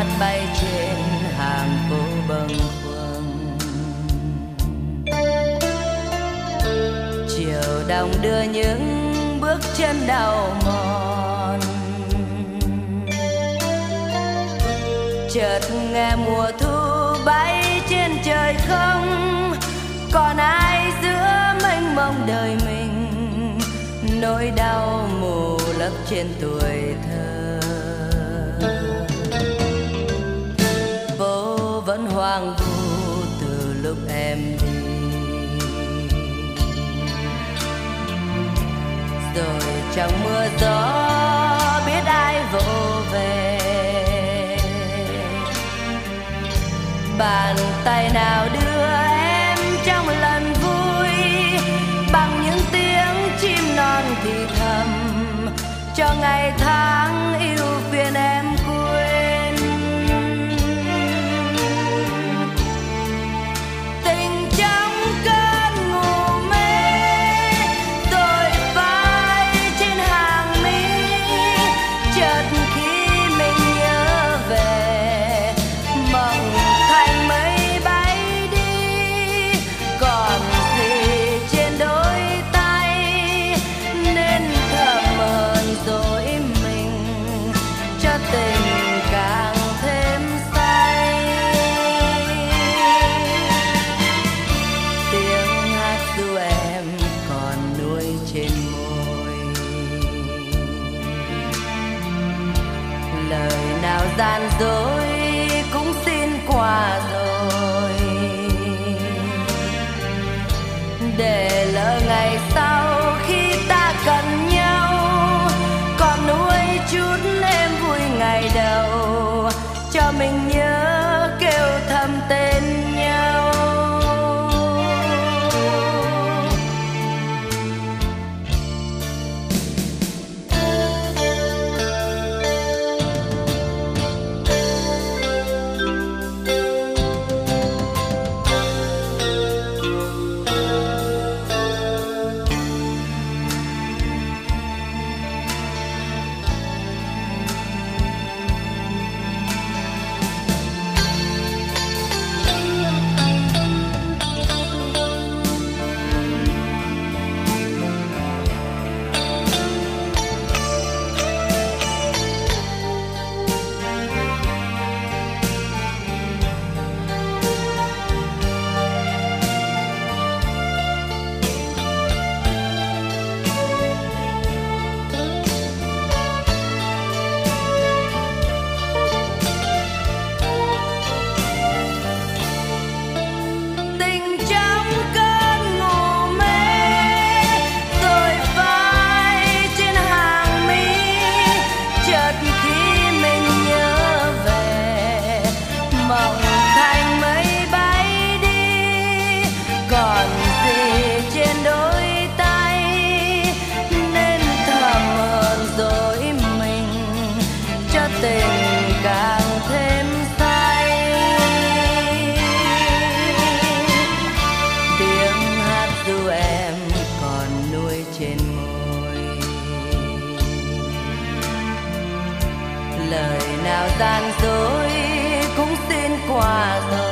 bay trên hàng phố bâng khuâng. Chiều đông đưa những bước chân đau mòn, chợt nghe mùa thu bay trên trời không còn ai giữa mênh mông đời mình. Nỗi đau mù lấp trên tuổi thơ, phố vẫn hoang vu từ lúc em đi. Rồi trong mưa gió biết ai vỗ về, bàn tay nào đưa em trong lần vui bằng những tiếng chim non thì thầm cho ngày tháng yêu phiền em quên. Tình trong cơn ngủ mê rồi phai trên hàng mi, chợt khi mình nhớ về mộng thành mây bay đi, còn gì trên đôi tay nên thầm hờn dỗi mình cho tình càng thêm say. Tiếng hát ru em còn nuôi trên môi, lời nào gian dối cũng xin qua rồi, để lỡ ngày sau khi ta cần nhau còn nuôi chút em vui ngày đầu, cho mình nhớ kêu thầm tên nhau. Tình càng thêm say, tiếng hát ru em còn nuôi trên môi, lời nào gian dối cũng xin qua rồi,